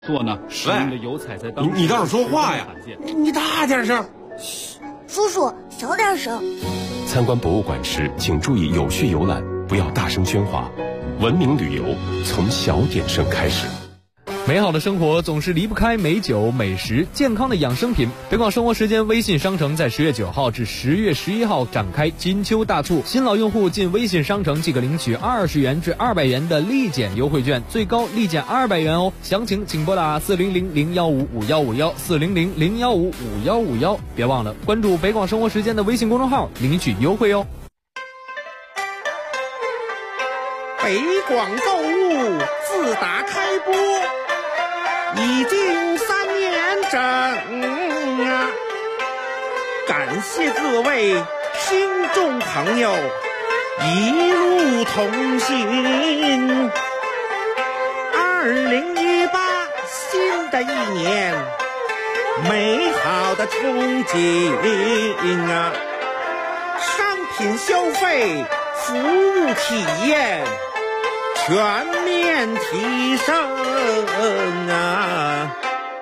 做呢，使用的油彩在当时你倒是说话呀！你大点声。 叔叔，小点声。 参观博物馆时，请注意有序游览，不要大声喧哗。文明旅游从小点声开始。 美好的生活总是离不开美酒、美食、健康的养生品。北广生活时间微信商城在10月9号至10月11号展开金秋大促，新老用户进微信商城即可领取20元至200元的立减优惠券，最高立减200元哦。详情请拨打400-015-5151 400-015-5151，别忘了关注北广生活时间的微信公众号领取优惠哦。 北广购物自打开播已经3年整啊！感谢各位听众朋友一路同行。2018新的一年，美好的憧憬啊！商品消费、服务体验全面提升啊！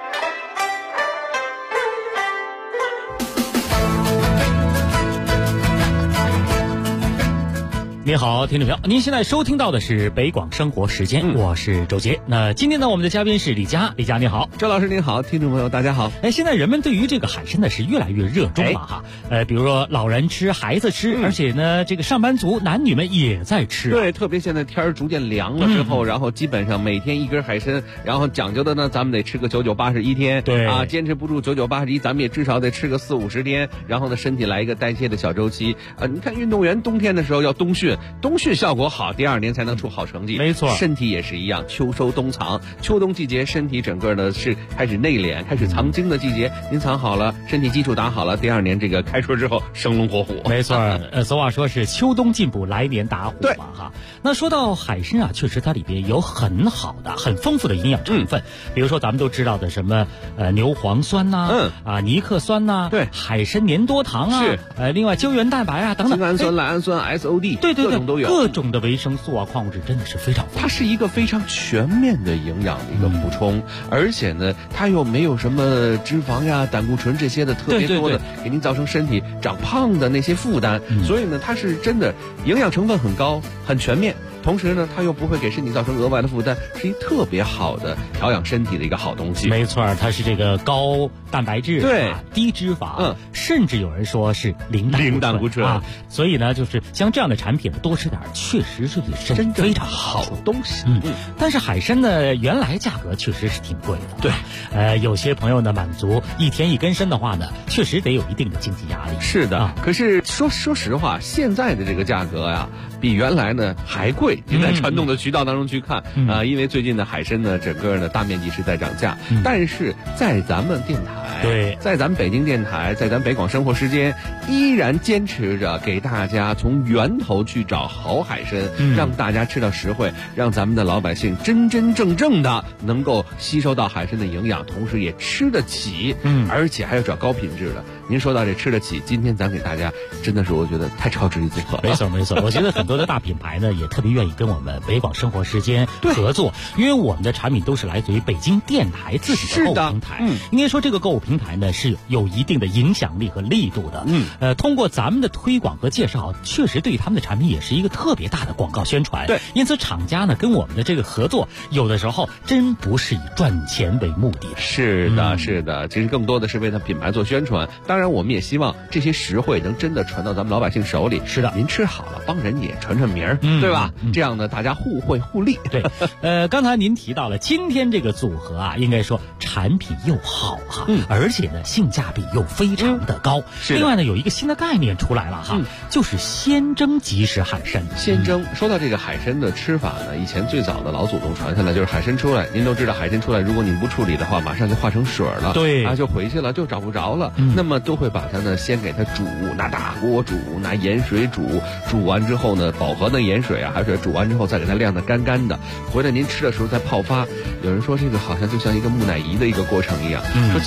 你好，听众朋友，您现在收听到的是北广生活时间，我是周杰。那今天呢，我们的嘉宾是李佳，李佳你好。 周老师您好，听众朋友大家好。 现在人们对于这个海参呢是越来越热衷了哈。比如说老人吃，孩子吃，而且呢，这个上班族男女们也在吃。 对，特别现在天儿逐渐凉了之后，然后基本上每天一根海参，然后讲究的呢，咱们得吃个9981天。 对啊， 坚持不住9981，咱们也至少得吃个40-50天，然后呢，身体来一个代谢的小周期。你看运动员冬天的时候要冬训效果好，第2年才能出好成绩。 没错， 身体也是一样，秋收冬藏，秋冬季节身体整个呢是开始内敛，开始藏精的季节。您藏好了，身体基础打好了，第2年这个开春之后生龙活虎。 没错，俗话说是秋冬进补，来年打虎嘛哈。那说到海参啊，确实它里边有很好的、很丰富的营养成分，比如说咱们都知道的什么牛磺酸呐，尼克酸呐， 对， 海参粘多糖啊， 是另外胶原蛋白啊等等， 精氨酸、赖氨酸、SOD， 对， 各种都有。 各种的维生素啊、矿物质真的是非常丰富， 它是一个非常全面的营养的一个补充，而且呢，它又没有什么脂肪呀、胆固醇这些的特别多的，给您造成身体长胖的那些负担。所以呢，它是真的营养成分很高、很全面。同时呢，它又不会给身体造成额外的负担，是一特别好的调养身体的一个好东西。 没错，它是这个高蛋白质， 对， 低脂肪，甚至有人说是零胆固醇啊。所以呢，就是像这样的产品多吃点，确实是对身体非常好东西。 但是海参呢，原来价格确实是挺贵的。 对， 有些朋友呢满足1天1根参的话呢，确实得有一定的经济压力。 是的，可是说实话，现在的这个价格呀，比原来呢还贵。您在传统的渠道当中去看因为最近的海参呢，整个呢大面积是在涨价，但是在咱们电台， 对， 在咱们北京电台，在咱北广生活时间，依然坚持着给大家从源头去找好海参，让大家吃到实惠，让咱们的老百姓真真正正的能够吸收到海参的营养，同时也吃得起，而且还要找高品质的。您说到这吃得起，今天咱给大家真的是我觉得太超值一组合了。 没错，我觉得很多的大品牌呢也特别愿意跟我们北广生活时间合作，因为我们的产品都是来自于北京电台自己的购物平台。应该说这个购物平台呢是有一定的影响力和力度的。通过咱们的推广和介绍，确实对于他们的产品也是一个特别大的广告宣传。 对， 因此厂家呢跟我们的这个合作，有的时候真不是以赚钱为目的。 是的，其实更多的是为他品牌做宣传。当然，我们也希望这些实惠能真的传到咱们老百姓手里。 是的， 您吃好了，帮人也传名儿，对吧？这样呢，大家互惠互利。 对，刚才您提到了今天这个组合啊，应该说产品又好哈，而且呢性价比又非常的高。另外呢，有一个新的概念出来了哈，就是鲜蒸即食海参。 鲜蒸，说到这个海参的吃法呢，以前最早的老祖宗传下来就是海参出来，您都知道海参出来，如果你不处理的话，马上就化成水了， 对就回去了，就找不着了。那么都会把它呢先给它煮，拿大锅煮，拿盐水煮完之后呢，饱和的盐水啊，海水煮完之后再给它晾得干干的，回来您吃的时候再泡发。有人说这个好像就像一个木乃伊的一个过程一样，说其实在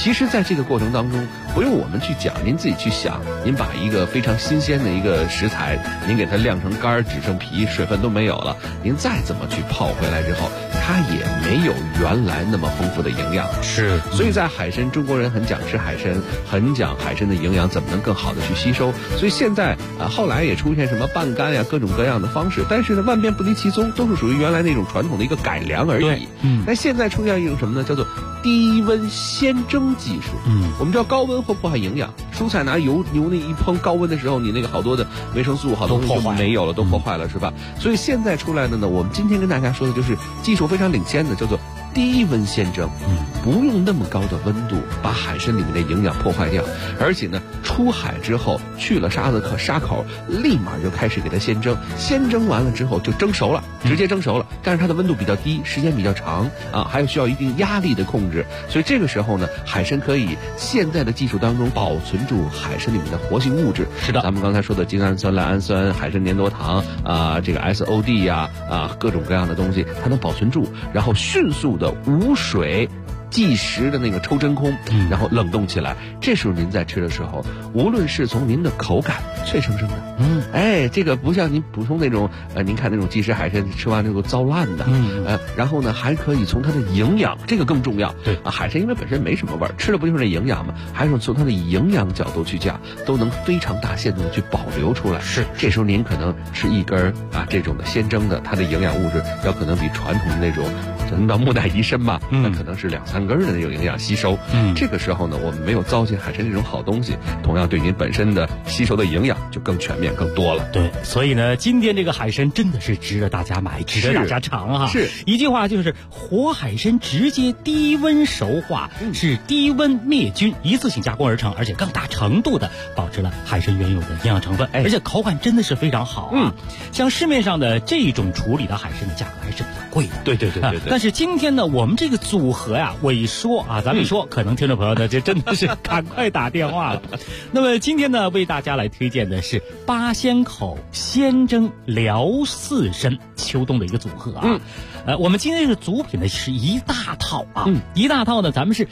在这个过程当中，不用我们去讲，您自己去想，您把一个非常新鲜的一个食材，您给它晾成干，只剩皮，水分都没有了，您再怎么去泡回来之后，它也没有原来那么丰富的营养。 是， 所以在海参，中国人很讲吃海参，很讲海参的营养怎么能更好的去吸收。所以现在后来也出现什么半干呀，各种各样的方式，但是呢，万变不离其宗，都是属于原来那种传统的一个改良而已。但现在出现一种什么呢？叫做低温鲜蒸技术。我们知道高温会破坏营养，蔬菜拿油那一烹，高温的时候，你那个好多的维生素好多东西就没有了，都破坏了，是吧？所以现在出来的呢，我们今天跟大家说的就是技术非常领先的，叫做低温鲜蒸，不用那么高的温度把海参里面的营养破坏掉，而且呢，出海之后去了沙口，立马就开始给它鲜蒸，鲜蒸完了之后就蒸熟了，直接蒸熟了，但是它的温度比较低，时间比较长啊，还有需要一定压力的控制，所以这个时候呢，海参可以现在的技术当中保存住海参里面的活性物质。 是的， 咱们刚才说的精氨酸、赖氨酸、海参粘多糖这个 SOD 呀各种各样的东西，它能保存住，然后迅速的无水即时的那个抽真空，然后冷冻起来。这时候您在吃的时候，无论是从您的口感脆生生的，这个不像您普通那种您看那种即食海参吃完之后糟烂的，然后呢还可以从它的营养，这个更重要。 对海参因为本身没什么味儿，吃的不就是那营养吗？还是从它的营养角度去讲，都能非常大限度的去保留出来。 是， 这时候您可能吃一根这种的鲜蒸的，它的营养物质要可能比传统的那种咱叫木乃伊参吧，那可能是2-3根的那种营养吸收。这个时候呢，我们没有糟践海参这种好东西，同样对您本身的吸收的营养就更全面、更多了。 对，所以呢，今天这个海参真的是值得大家买，值得大家尝啊！ 是一句话就是活海参直接低温熟化，是低温灭菌，一次性加工而成，而且更大程度的保持了海参原有的营养成分，而且口感真的是非常好啊！像市面上的这种处理的海参的价格还是比较贵的。 对。 但是今天呢，我们这个组合呀，我一说咱们一说，可能听众朋友呢就真的是赶快打电话了。那么今天呢，为大家来推荐的是八仙口鲜蒸辽4参秋冬的一个组合啊。我们今天是组品的是一大套啊，一大套呢，咱们是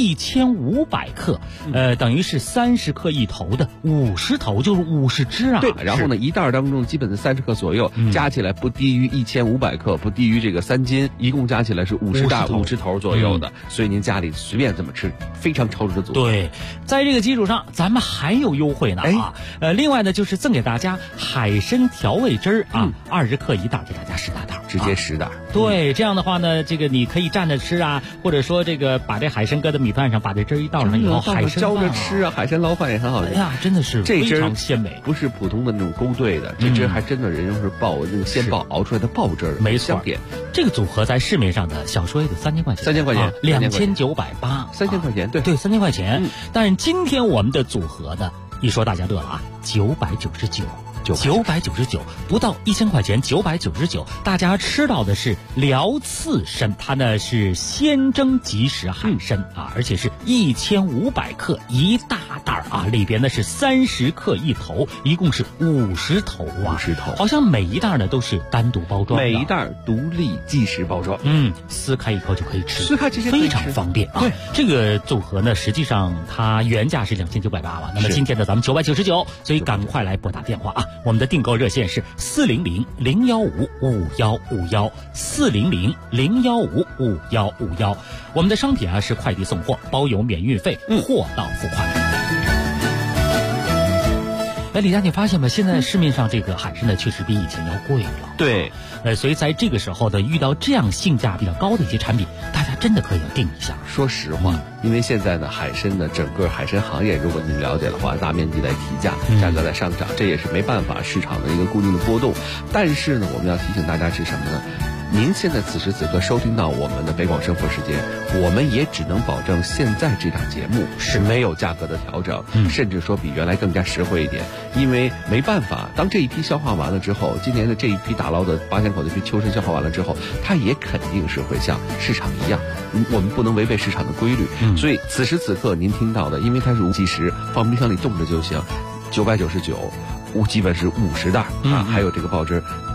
1500克，等于是30克一头的50头，就是50只啊。 对，然后呢，一袋当中基本的30克左右，加起来不低于1500克，不低于这个3斤，一共加起来是50头左右的，所以您家里随便怎么吃，非常超值的组合。 对，在这个基础上，咱们还有优惠呢另外呢，就是赠给大家海参调味汁儿20克一袋，给大家10大袋， 直接10袋。 对，这样的话呢，这个你可以蘸着吃或者说这个把这海参搁在米饭上，把这汁一倒上以后，海参浇着吃海参捞饭也很好吃。 哎呀，真的是非常鲜美， 不是普通的那种勾兑的，这汁还真的人用是那个鲜爆熬出来的爆汁儿， 没错。这个组合在市面上的小说也得3000块钱 ，3000块钱 ，2980，3000 块钱，对 ，3000块钱。但是今天我们的组合呢，一说大家乐了999，不到1000块钱，999，大家吃到的是辽4参，它呢是鲜蒸即食海参而且是1500克一大袋里边呢是30克一头，一共是50头 50头， 好像每一袋呢都是单独包装的， 每一袋独立即食包装， 撕开一口就可以吃， 撕开直接非常方便对， 这个组合呢，实际上它原价是2980了，那么今天呢咱们999，所以赶快来拨打电话我们的订购热线是400-015-5151，400-015-5151。我们的商品是快递送货，包邮免运费，货到付款。李佳，你发现吗？现在市面上这个海参呢，确实比以前要贵了。 对， 所以在这个时候呢，遇到这样性价比较高的一些产品，大家真的可以定一下。 说实话，因为现在呢，海参呢，整个海参行业，如果您了解的话，大面积来提价，价格在上涨，这也是没办法，市场的一个固定的波动。但是呢，我们要提醒大家是什么呢？您现在此时此刻收听到我们的北广生活时间，我们也只能保证现在这档节目是没有价格的调整，甚至说比原来更加实惠一点，因为没办法，当这一批消化完了之后，今年的这一批打捞的八仙口的这批秋参消化完了之后，它也肯定是会像市场一样，我们不能违背市场的规律，所以此时此刻您听到的，因为它是无即食，放冰箱里冻着就行，999，基本是50袋还有这个爆汁。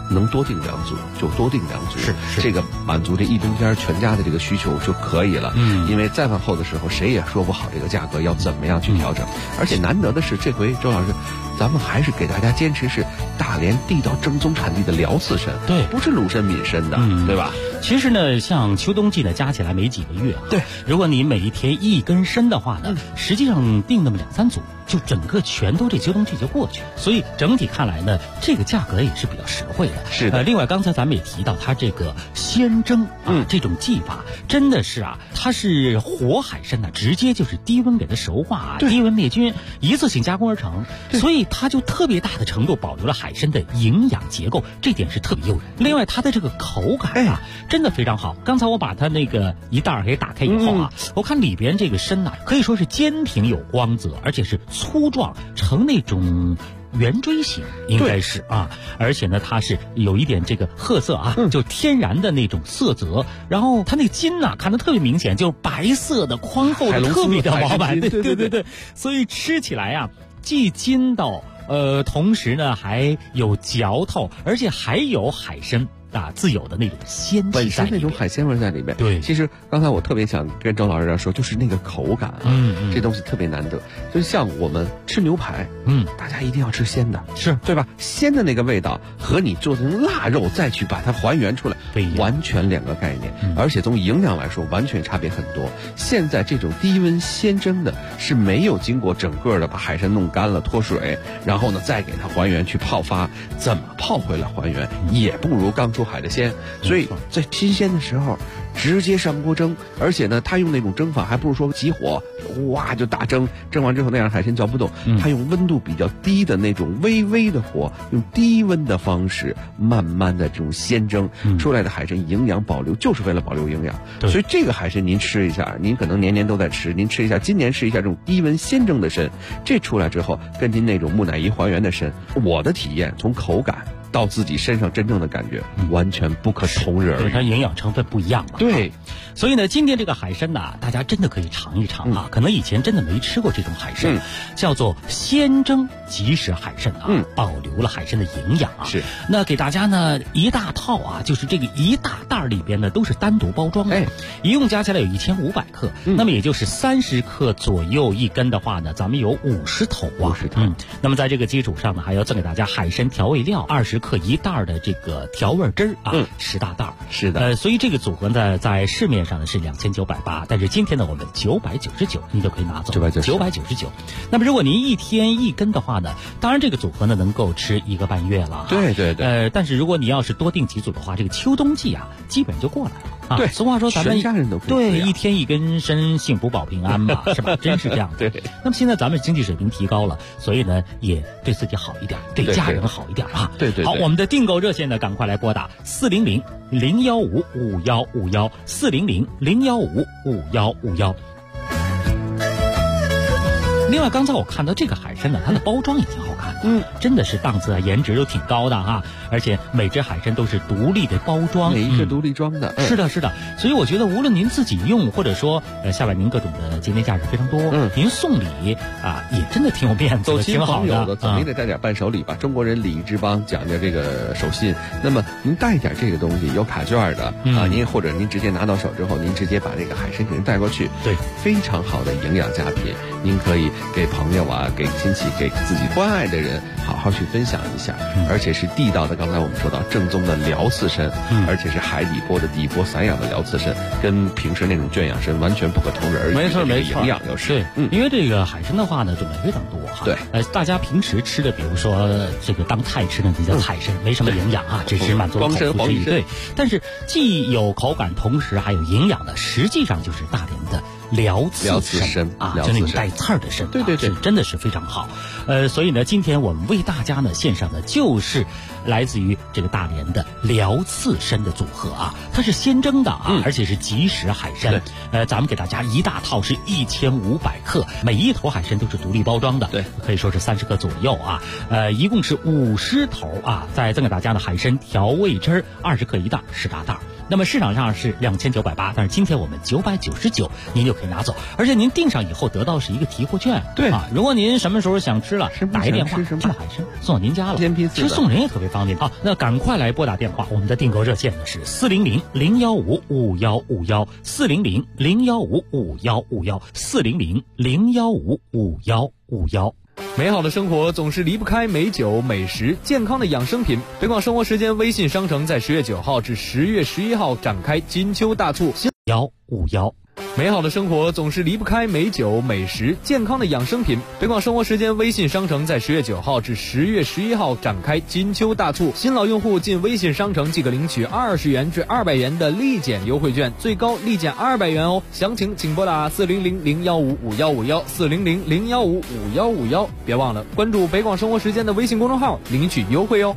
能多订2组就多订2组， 是这个满足这一冬天全家的这个需求就可以了。因为再往后的时候，谁也说不好这个价格要怎么样去调整。而且难得的是，这回周老师，咱们还是给大家坚持是大连地道正宗产地的辽刺参， 对， 不是鲁参闽参的，对吧？ 其实呢，像秋冬季呢，加起来没几个月啊。 对， 如果你每一天1根参的话呢，实际上订那么2、3组，就整个全都这秋冬季就过去。所以整体看来呢，这个价格也是比较实惠的。 是的。 另外刚才咱们也提到，它这个鲜蒸这种技法真的是它是活海参呢，直接就是低温给它熟化，低温灭菌，一次性加工而成，所以它就特别大的程度保留了海参的营养结构，这点是特别诱人。另外它的这个口感真的非常好。刚才我把它那个一袋给打开以后我看里边这个参可以说是坚挺有光泽，而且是粗壮，呈那种圆锥形，应该是而且呢，它是有一点这个褐色就天然的那种色泽。然后它那个筋看得特别明显，就是白色的、宽厚的，特别的饱满。对，所以吃起来既筋道，同时呢还有嚼头，而且还有海参自有的那种鲜气， 本身那种海鲜味在里面。 对， 其实刚才我特别想跟周老师说，就是那个口感这东西特别难得。就像我们吃牛排，大家一定要吃鲜的， 是对吧？鲜的那个味道和你做成腊肉再去把它还原出来，完全2个概念，而且从营养来说完全差别很多。现在这种低温鲜蒸的是没有经过整个的把海参弄干了脱水，然后呢再给它还原去泡发，怎么泡回来还原也不如刚出海的鲜，所以在新鲜的时候直接上锅蒸，而且呢，他用那种蒸法还不是说急火哇就大蒸，蒸完之后那样海参嚼不动，他用温度比较低的那种微微的火，用低温的方式慢慢的这种鲜蒸出来的海参营养保留，就是为了保留营养。所以这个海参您吃一下，您可能年年都在吃，您吃一下，今年试一下这种低温鲜蒸的参，这出来之后跟您那种木乃伊还原的参，我的体验从口感到自己身上真正的感觉完全不可同日而语， 它营养成分不一样嘛。 对， 所以呢，今天这个海参大家真的可以尝一尝可能以前真的没吃过这种海参，叫做鲜蒸即食海参保留了海参的营养是。 那给大家呢一大套就是这个一大袋里边呢都是单独包装的，一共加起来有1500克，那么也就是30克左右一根的话呢，咱们有50头 50头。 那么在这个基础上呢，还要赠给大家海参调味料20克一袋的这个调味汁10大袋。 是的， 所以这个组合呢，在市面上呢是2980，但是今天呢我们999，您就可以拿走999。那么如果您1天1根的话呢，当然这个组合呢能够吃1个半月了。 对。 但是如果你要是多订几组的话，这个秋冬季基本就过来了。 对， 俗话说咱们全家人都可以对1天1根参，幸福保平安嘛，是吧？真是这样的。 对。 那么现在咱们经济水平提高了，所以呢也对自己好一点，对家人好一点对。 好，我们的订购热线呢，赶快来拨打400-015-5151，400-015-5151。另外，刚才我看到这个海参呢，它的包装也挺好看的，真的是档次颜值都挺高的而且每只海参都是独立的包装， 每一个独立装的， 是的。所以我觉得无论您自己用，或者说下边您各种的节节假日非常多，您送礼也真的挺有面子的，挺好的。 总得带点伴手礼吧。中国人礼仪之邦，讲究这个手信。那么您带一点这个东西，有卡券的您或者您直接拿到手之后，您直接把这个海参给人带过去， 对， 非常好的营养佳品，您可以给朋友给亲戚，给自己关爱的人好好去分享一下，而且是地道的。刚才我们说到正宗的辽刺参，而且是海底剥的底剥散养的辽刺参，跟平时那种圈养参完全不可同日而语。 没错， 营养又是因为这个海参的话呢，种类非常多对， 大家平时吃的，比如说这个当菜吃的，比较菜参，没什么营养只是满足口腹之欲。对，但是既有口感，同时还有营养的，实际上就是大连的辽刺参就那种带刺儿的参， 对， 真的是非常好。所以呢，今天我们为大家呢献上的就是来自于这个大连的辽刺参的组合它是鲜蒸的而且是即食海参。咱们给大家一大套是1500克，每一头海参都是独立包装的， 对， 可以说是30克左右一共是50头再赠给大家的海参调味汁20克一袋10大袋。那么市场上是2980，但是今天我们999，您就可以可以拿走，而且您订上以后得到是一个提货券。 对啊，如果您什么时候想吃了，打一电话，去海参送到您家了，其实送人也特别方便。好，那赶快来拨打电话，我们的订购热线呢是400-015-5151，400-015-5151，400-015-5151。 美好的生活总是离不开美酒、美食、健康的养生品。北广生活时间微信商城在10月9号至10月11号展开金秋大促 151。 美好的生活总是离不开美酒、美食、健康的养生品。北广生活时间微信商城在10月9号至10月11号展开金秋大促，新老用户进微信商城即可领取20元至200元的立减优惠券，最高立减200元哦。详情请拨打400-015-5151，400-015-5151，别忘了关注北广生活时间的微信公众号领取优惠哦。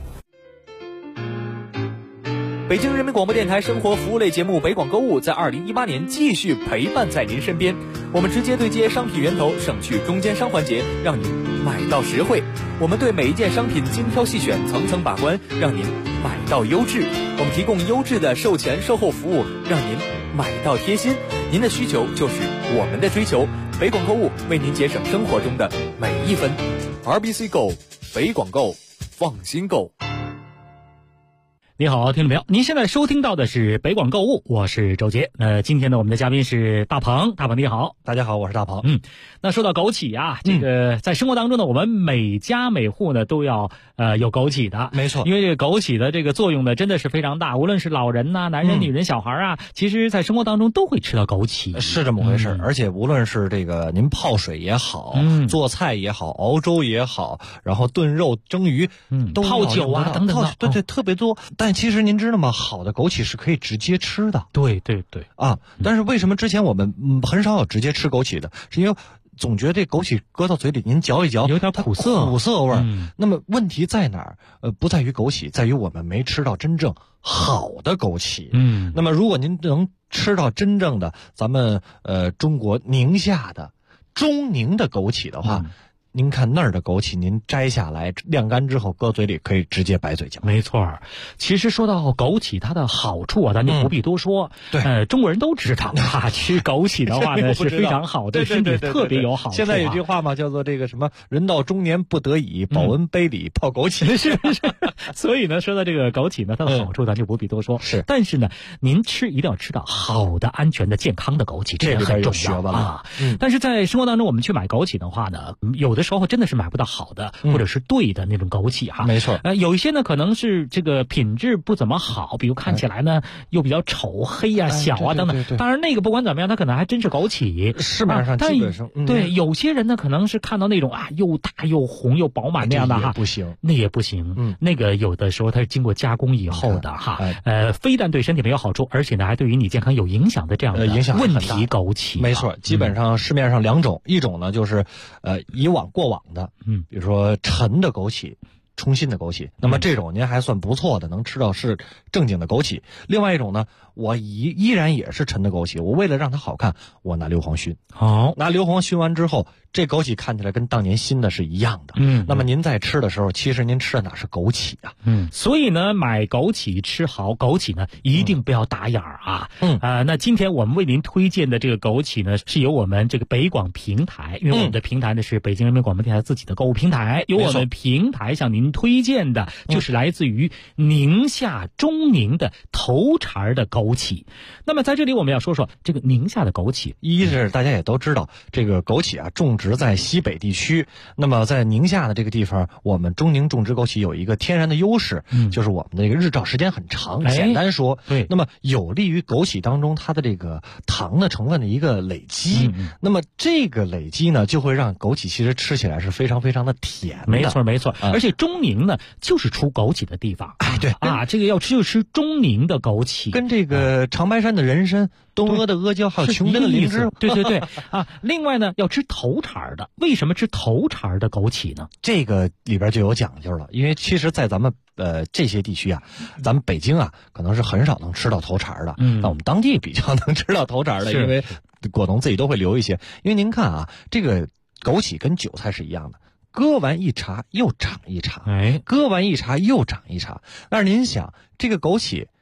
北京人民广播电台生活服务类节目北广购物在2018年继续陪伴在您身边，我们直接对接商品源头，省去中间商环节，让您买到实惠。我们对每一件商品精挑细选，层层把关，让您买到优质。我们提供优质的售前售后服务，让您买到贴心。您的需求就是我们的追求，北广购物为您节省生活中的每一分。RBC 购，北广购，放心购。 你好，听众朋友，您现在收听到的是北广购物，我是周杰。今天呢，我们的嘉宾是大鹏。大鹏你好。 大家好，我是大鹏。 那说到枸杞啊，这个在生活当中呢，我们每家每户呢都要有枸杞的， 没错。 因为这个枸杞的这个作用呢，真的是非常大，无论是老人呐、男人、女人、小孩啊，其实在生活当中都会吃到枸杞， 是这么回事。而且无论是这个您泡水也好，做菜也好，熬粥也好，然后炖肉、蒸鱼，都泡酒啊等等的， 对，特别多。但其实您知道吗？好的枸杞是可以直接吃的。 对啊，但是为什么之前我们很少有直接吃枸杞的？是因为总觉得这枸杞搁到嘴里，您嚼一嚼， 有点苦涩味儿。那么问题在哪儿？不在于枸杞，在于我们没吃到真正好的枸杞。那么如果您能吃到真正的咱们中国宁夏的中宁的枸杞的话，您看那儿的枸杞，您摘下来晾干之后，搁嘴里可以直接白嘴嚼。 没错，其实说到枸杞它的好处啊，咱就不必多说。 对， 中国人都知道啊，吃枸杞的话呢是非常好，对身体特别有好处。 现在有句话嘛，叫做这个什么“人到中年不得已，保温杯里泡枸杞”。 是。所以呢，说到这个枸杞呢，它的好处咱就不必多说。 是， 但是呢，您一定要吃到好的、安全的、健康的枸杞，这个很重要啊。但是在生活当中，我们去买枸杞的话呢，有的时候真的是买不到好的，或者是对的那种枸杞哈。 没错。 有一些呢可能是这个品质不怎么好，比如看起来呢又比较丑、黑啊、小啊等等。当然那个不管怎么样，它可能还真是枸杞。 市面上基本上对，有些人呢可能是看到那种又大又红又饱满那样的哈， 不行， 那也不行。那个有的时候它是经过加工以后的哈，非但对身体没有好处，而且呢还对于你健康有影响的这样的问题枸杞。 没错，基本上市面上两种，一种呢就是过往的，比如说陈的枸杞、冲新的枸杞，那么这种您还算不错的，能吃到是正经的枸杞。另外一种呢，我依然也是陈的枸杞，我为了让它好看，我拿硫磺熏。拿硫磺熏完之后，这枸杞看起来跟当年新的是一样的。那么您在吃的时候，其实您吃的哪是枸杞啊？ 所以呢，买枸杞吃好枸杞呢，一定不要打眼儿啊。那今天我们为您推荐的这个枸杞呢，是由我们这个北广平台，因为我们的平台呢是北京人民广播电台自己的购物平台，由我们平台向您推荐的就是来自于宁夏中宁的头茬的枸杞。那么在这里我们要说说这个宁夏的枸杞， 一是大家也都知道，这个枸杞啊种植在西北地区，那么在宁夏的这个地方，我们中宁种植枸杞有一个天然的优势，就是我们的这个日照时间很长。简单说， 对， 那么有利于枸杞当中它的这个糖的成分的一个累积。那么这个累积呢，就会让枸杞其实吃起来是非常非常的甜的。 没错。而且中宁呢，就是出枸杞的地方。 对啊，这个要吃就吃中宁的枸杞， 跟这个长白山的人参、东阿的阿胶还有琼珍的灵芝。 对啊。另外呢，要吃头茬的。为什么吃头茬的枸杞呢？ 这个里边就有讲究了，因为其实在咱们这些地区啊，咱们北京啊可能是很少能吃到头茬的。那我们当地比较能吃到头茬的，因为果农自己都会留一些。因为您看啊，这个枸杞跟韭菜是一样的，割完一茬又长一茬，割完一茬又长一茬。但是您想，这个枸杞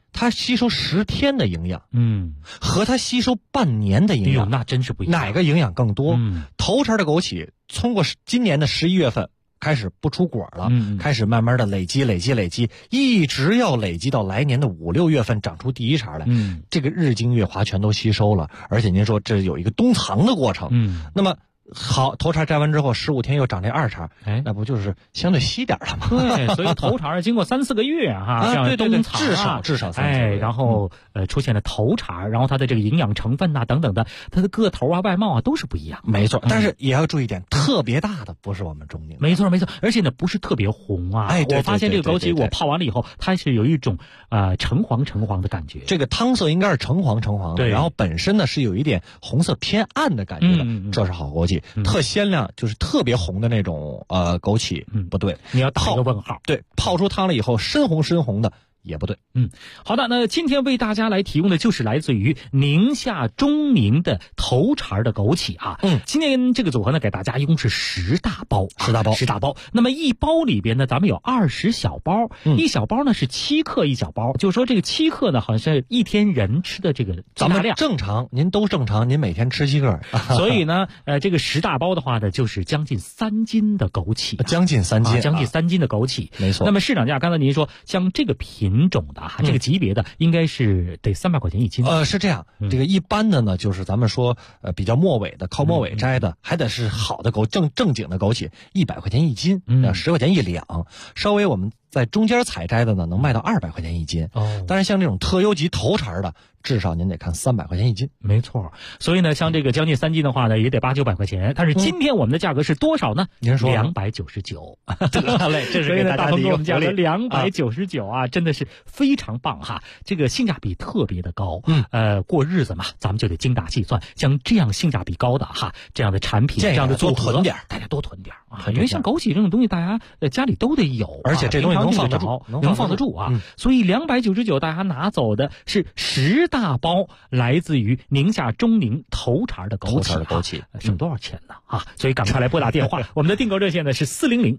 它吸收10天的营养，和它吸收半年的营养， 那真是不一样。 哪个营养更多？头茬的枸杞，通过今年的11月份开始不出果了，开始慢慢的累积，一直要累积到来年的5、6月份长出第一茬来。这个日精月华全都吸收了，而且您说这有一个冬藏的过程。那么好，头茬摘完之后15天又长这2茬，那不就是相对稀点了吗？ 对，所以头茬经过3、4个月哈，像冬藏至少3、4个月， 然后出现了头茬，然后它的这个营养成分等等的，它的个头啊、外貌啊都是不一样。 没错，但是也要注意点，特别大的不是我们中宁。 没错，而且呢不是特别红啊。我发现这个枸杞我泡完了以后，它是有一种橙黄的感觉。 这个汤色应该是橙黄的，然后本身呢是有一点红色偏暗的感觉的，这是好枸杞。特鲜亮就是特别红的那种枸杞，不对， 你要打一个问号。 对，泡出汤了以后深红的也不对。 好的，那今天为大家来提供的就是来自于宁夏中宁的头茬的枸杞啊。今天这个组合呢，给大家一共是10大包。那么一包里边呢，咱们有20小包，一小包呢是7克一小包，就是说这个7克呢，好像是一天人吃的这个咱们正常，您都正常，您每天吃7克， 所以呢，这个10大包的话呢，就是将近3斤的枸杞， 将近3斤的枸杞， 没错。 那么市场价，刚才您说像这个品种的这个级别的，应该是得300块钱一斤。 是这样，这个一般的呢，就是咱们说比较末尾的，靠末尾摘的，还得是好的正经的枸杞，100块钱一斤，10块钱1两。稍微我们在中间采摘的呢，能卖到200块钱一斤。当然像这种特优级头茬的，至少您得看300块钱一斤。 没错，所以呢，像这个将近3斤的话呢，也得8、900块钱。但是今天我们的价格是多少呢？ 您说 299。 得嘞，这是给大家的一个价格299啊，真的是非常棒哈，这个性价比特别的高。过日子嘛，咱们就得精打细算，像这样性价比高的这样的产品，这样的组合，大家多囤点啊，因为像枸杞这种东西，大家家里都得有， 而且这东西能放得住啊。所以299，大家拿走的是10大包，来自于宁夏中宁头茬的枸杞，省多少钱呢啊？所以赶快来拨打电话，我们的订购热线呢是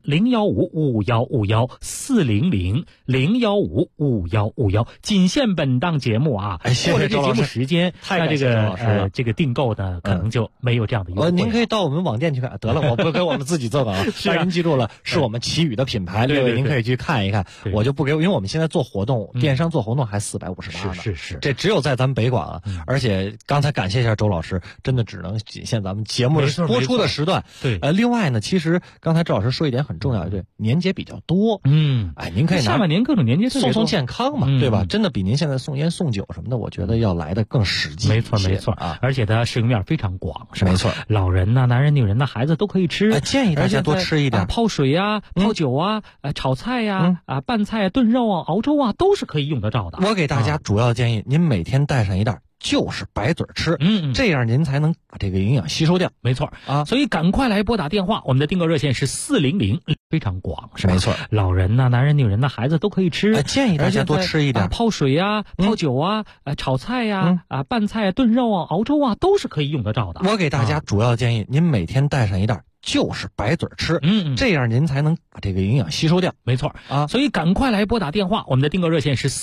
400-015-5151，400-015-5151，仅限本档节目啊。过了这节目时间，那这个订购呢可能就没有这样的优惠。 您可以到我们网店去看，得了，我不给我们自己做啊。但是您记住了，是我们奇宇的品牌，各位您可以去看一看。我就不给，因为我们现在做活动，电商做活动还458呢。 是， 这只有在咱们北广啊。而且刚才感谢一下周老师，真的只能仅限咱们节目播出的时段。 对， 另外呢，其实刚才周老师说一点很重要，对，年节比较多。您可以下半年各种年节送健康嘛，对吧？真的比您现在送烟送酒什么的，我觉得要来的更实际。 没错啊，而且它适用面非常广，是吧？ 没错， 老人呐、男人、女人呐、孩子都可以吃。 建议大家多吃一点， 泡水啊、泡酒啊、炒菜呀、拌菜、炖肉啊、熬粥啊，都是可以用得着的。 我给大家主要建议，您每天带上一袋，就是白嘴吃，这样您才能把这个营养吸收掉。 没错啊，所以赶快来拨打电话，我们的订购热线是400，非常广，是吧？ 没错， 老人呐、男人、女人呐、孩子都可以吃。 建议大家多吃一点， 泡水啊、泡酒啊、炒菜呀、拌菜、炖肉啊、熬粥啊，都是可以用得着的。 我给大家主要建议，您每天带上一袋，就是白嘴吃，这样您才能把这个营养吸收掉。 没错啊，所以赶快来拨打电话，我们的订购热线是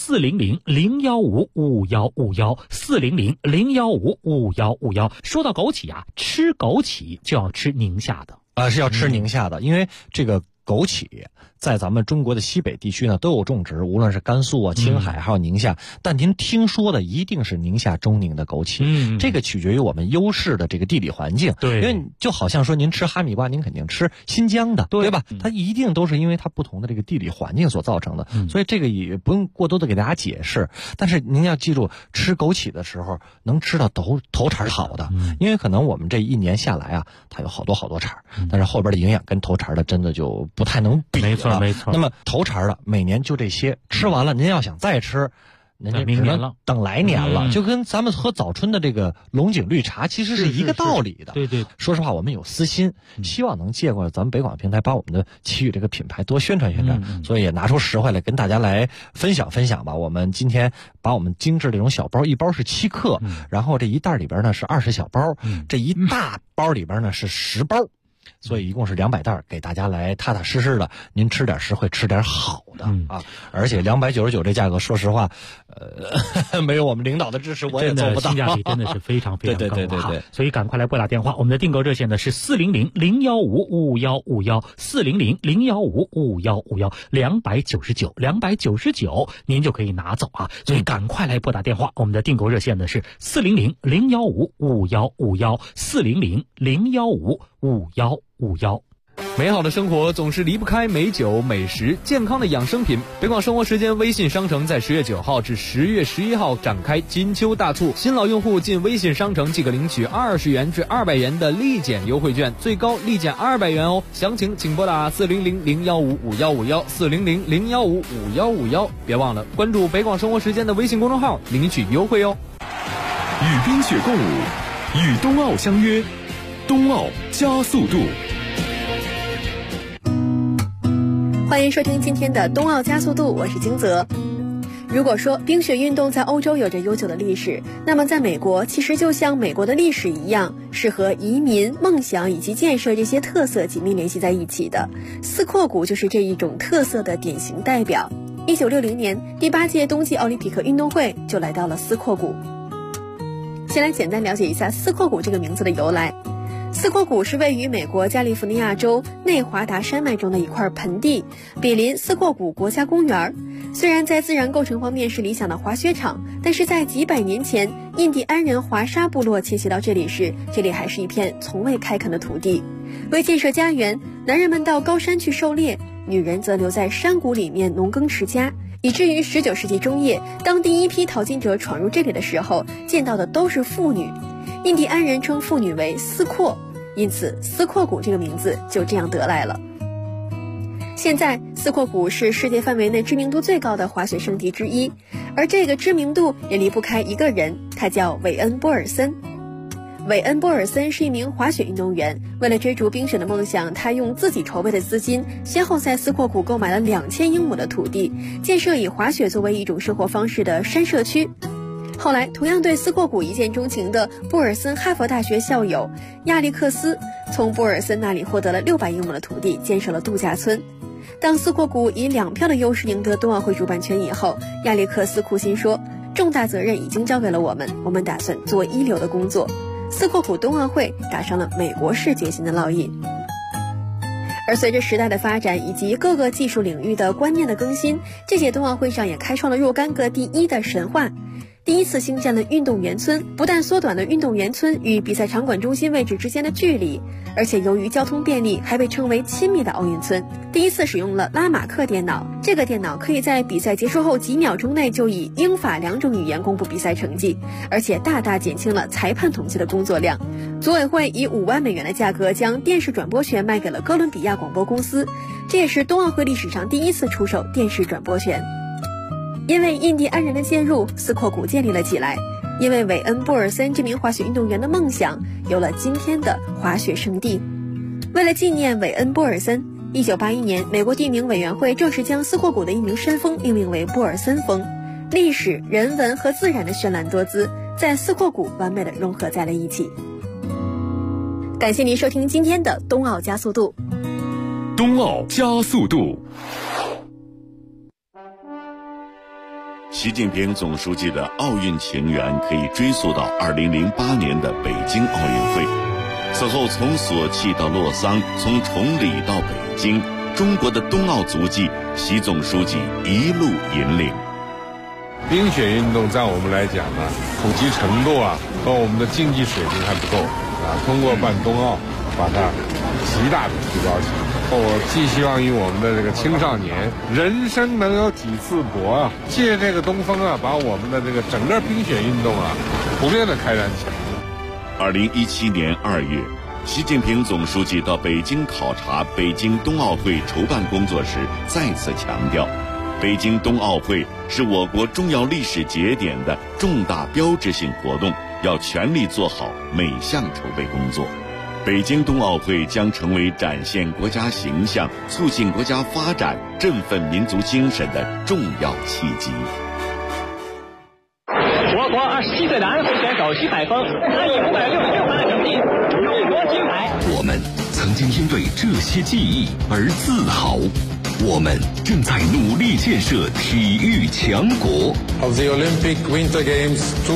400-015-5151，400-015-5151。说到枸杞啊，吃枸杞就要吃宁夏的， 是要吃宁夏的，因为这个枸杞在咱们中国的西北地区呢都有种植，无论是甘肃啊、青海还有宁夏，但您听说的一定是宁夏中宁的枸杞。这个取决于我们优势的这个地理环境。 对， 因为就好像说您吃哈密瓜，您肯定吃新疆的，对吧？它一定都是因为它不同的这个地理环境所造成的，所以这个也不用过多的给大家解释。但是您要记住，吃枸杞的时候能吃到头茬好的，因为可能我们这一年下来啊，它有好多茬，但是后边的营养跟头茬的真的就不太能比了。 没错。 那么头茬的每年就这些，吃完了您要想再吃，您就明年了， 等来年了，就跟咱们喝早春的这个龙井绿茶其实是一个道理的。 对， 说实话，我们有私心，希望能借过咱们北广平台，把我们的奇宇这个品牌多宣传，所以也拿出实惠来跟大家来分享吧。我们今天把我们精致这种小包，一包是7克，然后这一袋里边呢是20小包，这一大包里边呢是10包。 所以一共是200袋，给大家来踏踏实实的，您吃点实惠，吃点好的啊！而且299这价格，说实话，没有我们领导的支持，我也做不到。 性价比真的是非常非常高对， 所以赶快来拨打电话，我们的订购热线呢是400-015-5151，400-015-5151，299，您就可以拿走啊！所以赶快来拨打电话，我们的订购热线呢是400-015-5151，400-015-5151。 美好的生活总是离不开美酒、美食、健康的养生品。北广生活时间微信商城在10月9号至10月11号展开金秋大促，新老用户进微信商城即可领取20元至200元的立减优惠券，最高立减200元哦。详情请拨打400-015-5151，400-015-5151。别忘了关注北广生活时间的微信公众号领取优惠哦。 与冰雪共舞，与冬奥相约，冬奥加速度。 欢迎收听今天的冬奥加速度，我是金泽。如果说冰雪运动在欧洲有着悠久的历史，那么在美国其实就像美国的历史一样，是和移民、梦想以及建设这些特色紧密联系在一起的。斯阔谷就是这一种特色的典型代表。1960年第8届冬季奥林匹克运动会就来到了斯阔谷。先来简单了解一下斯阔谷这个名字的由来。斯阔谷是位于美国加利福尼亚州内华达山脉中的一块盆地，比邻斯阔谷国家公园。虽然在自然构成方面是理想的滑雪场，但是在几百年前印第安人华沙部落迁徙到这里时，这里还是一片从未开垦的土地。为建设家园，男人们到高山去狩猎，女人则留在山谷里面农耕持家，以至于19世纪中叶，当第一批淘金者闯入这里的时候，见到的都是妇女。印第安人称妇女为斯阔，因此斯阔谷这个名字就这样得来了。现在斯阔谷是世界范围内知名度最高的滑雪胜地之一，而这个知名度也离不开一个人，他叫韦恩·波尔森。韦恩·波尔森是一名滑雪运动员，为了追逐冰雪的梦想，他用自己筹备的资金，先后在斯阔谷购买了2000英亩的土地，建设以滑雪作为一种生活方式的山社区。后来同样对斯阔谷一见钟情的波尔森哈佛大学校友亚历克斯从波尔森那里获得了600英亩的土地，建设了度假村。当斯阔谷以2票的优势赢得冬奥会主办权以后，亚历克斯苦心说，重大责任已经交给了我们打算做一流的工作。斯阔谷冬奥会打上了美国式决心的烙印。而随着时代的发展以及各个技术领域的观念的更新，这届冬奥会上也开创了若干个第一的神话。第一次兴建了运动员村，不但缩短了运动员村与比赛场馆中心位置之间的距离，而且由于交通便利，还被称为亲密的奥运村。第一次使用了拉马克电脑，这个电脑可以在比赛结束后几秒钟内就以英法2种语言公布比赛成绩，而且大大减轻了裁判统计的工作量。组委会以5万美元的价格将电视转播权卖给了哥伦比亚广播公司，这也是冬奥会历史上第一次出售电视转播权。因为印第安人的介入，斯阔谷建立了起来。因为韦恩·波尔森这名滑雪运动员的梦想，有了今天的滑雪圣地。为了纪念韦恩·波尔森，1981年，美国地名委员会正式将斯阔谷的一名山峰命名为波尔森峰。历史、人文和自然的绚烂多姿，在斯阔谷完美的融合在了一起。感谢您收听今天的冬奥加速度。 冬奥加速度。 习近平总书记的奥运情缘可以追溯到2008年的北京奥运会。此后从索契到洛桑，从崇礼到北京，中国的冬奥足迹，习总书记一路引领。 冰雪运动在我们来讲呢，普及程度和我们的竞技水平还不够通过办冬奥，把它极大的提高起来。我寄希望于我们的这个青少年，人生能有几次搏借这个东风把我们的这个整个冰雪运动普遍的开展起来。 2017年2月，习近平总书记到北京考察北京冬奥会筹办工作时，再次强调，北京冬奥会是我国重要历史节点的重大标志性活动，要全力做好每项筹备工作。北京冬奥会将成为展现国家形象、促进国家发展、振奋民族精神的重要契机。 我国27岁的安徽选手徐海峰，他以566码的成绩荣获金牌。 我们曾经因为这些记忆而自豪。我们正在努力建设体育强国。 Of the Olympic Winter Games